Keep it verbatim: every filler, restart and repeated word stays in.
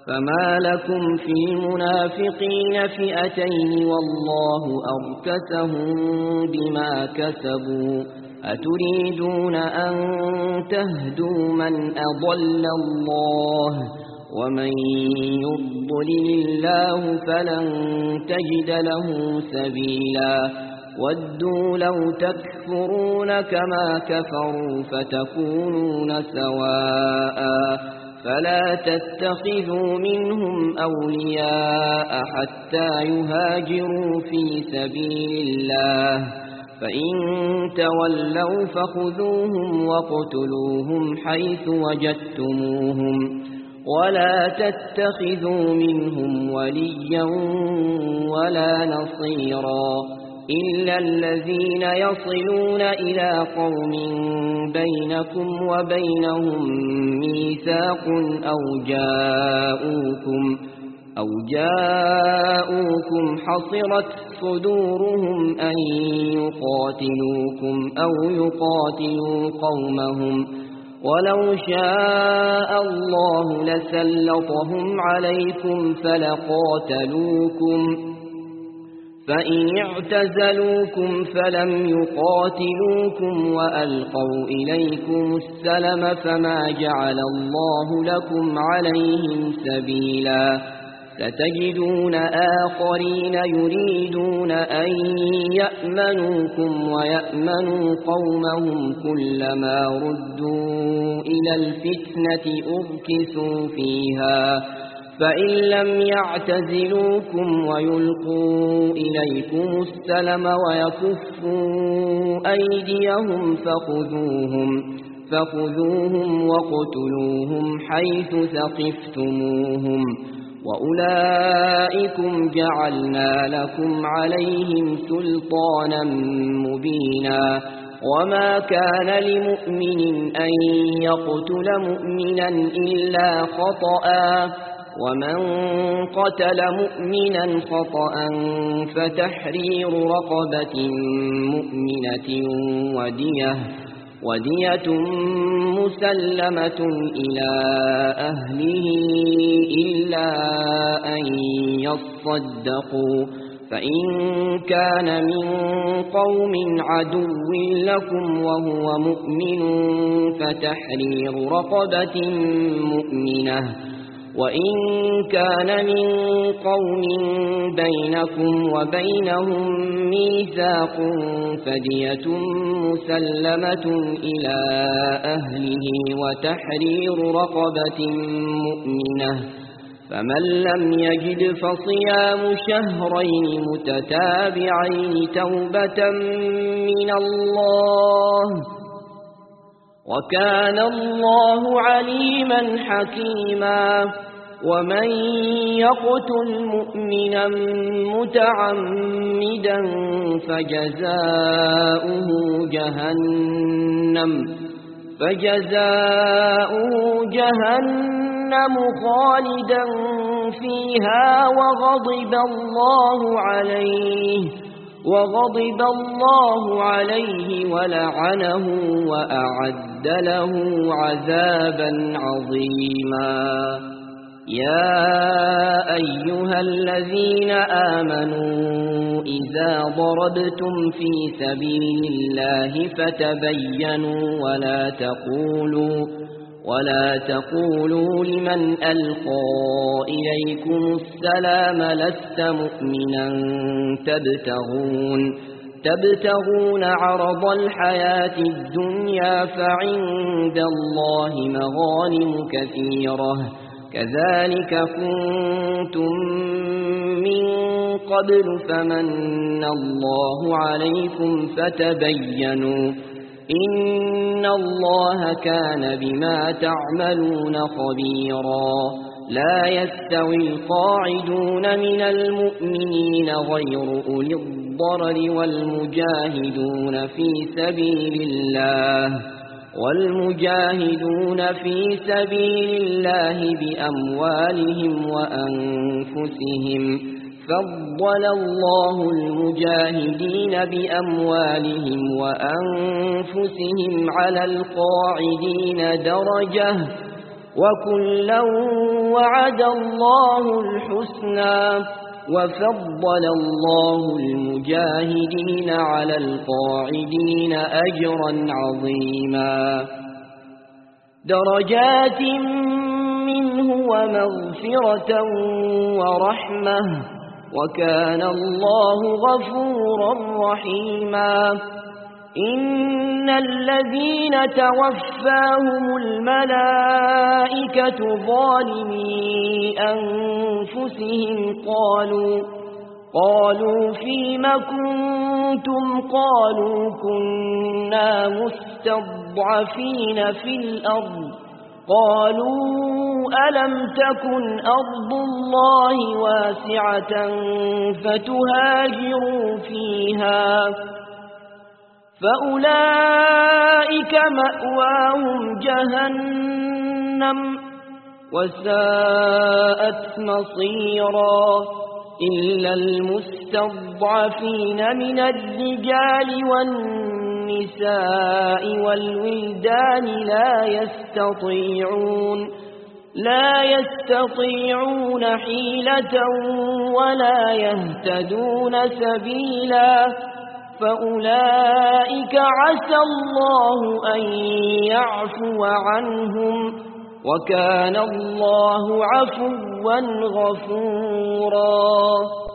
فما لكم في المنافقين فئتين والله أركسهم بما كسبوا أتريدون أن تهدوا من أضل الله ومن يضلل الله فلن تجد له سبيلا ودوا لو تكفرون كما كفروا فتكونون سواء فلا تتخذوا منهم أولياء حتى يهاجروا في سبيل الله فإن تولوا فخذوهم وقتلوهم حيث وجدتموهم ولا تتخذوا منهم وليا ولا نصيرا إلا الذين يصلون إلى قوم بينكم وبينهم ميثاق أو جاءوكم أو جاءوكم حصرت صدورهم أن يقاتلوكم أو يقاتلوا قومهم ولو شاء الله لسلطهم عليكم فلقاتلوكم فإن اعتزلوكم فلم يقاتلوكم وألقوا إليكم السلم فما جعل الله لكم عليهم سبيلا ستجدون آخرين يريدون أن يأمنوكم ويأمنوا قومهم كلما ردوا إلى الفتنة أركسوا فيها فإن لم يعتزلوكم ويلقوا إليكم السلم ويكفوا أيديهم فخذوهم فخذوهم وقتلوهم حيث ثقفتموهم وأولئكم جعلنا لكم عليهم سلطانا مبينا وما كان لمؤمن أن يقتل مؤمنا إلا خطأ ومن قتل مؤمنا خطأ فتحرير رقبة مؤمنة ودية ودية مسلمة إلى أهله إلا أن يصدقوا فإن كان من قوم عدو لكم وهو مؤمن فتحرير رقبة مؤمنة وإن كان من قوم بينكم وبينهم ميثاق فدية مسلمة إلى أهله وتحرير رقبة مؤمنة فمن لم يجد فصيام شهرين متتابعين توبة من الله وكان الله عليما حكيما ومن يقتل مؤمنا متعمدا فجزاؤه جهنم فجزاؤه جهنم خالدا فيها وغضب الله عليه وغضب الله عليه ولعنه وأعد له عذابا عظيما يا أيها الذين آمنوا إذا ضربتم في سبيل الله فتبينوا ولا تقولوا ولا تقولوا لمن ألقى إليكم السلام لست مؤمنا تبتغون تبتغون عرض الحياة الدنيا فعند الله مغانم كثيرة كذلك كنتم من قبل فمن الله عليكم فتبينوا إن الله كان بما تعملون خبيرا لا يستوي القاعدون من المؤمنين غير أولي الضرر والمجاهدون في سبيل الله والمجاهدون في سبيل الله بأموالهم وأنفسهم فضل الله المجاهدين بأموالهم وأنفسهم على القاعدين درجة وكلا وعد الله الحسنى وفضل الله المجاهدين على القاعدين أجرا عظيما درجات منه ومغفرة ورحمة وكان الله غفورا رحيما إن الذين توفاهم الملائكة ظالمي أنفسهم قالوا قالوا فيم كنتم قالوا كنا مستضعفين في الأرض قالوا ألم تكن أرض الله واسعة فتهاجروا فيها فأولئك مأواهم جهنم وساءت مصيرا إلا المستضعفين من الرجال والنساء والولدان لا يستطيعون لا يستطيعون حيلة ولا يهتدون سبيلا فأولئك عسى الله أن يعفو عنهم وكان الله عفوا غفورا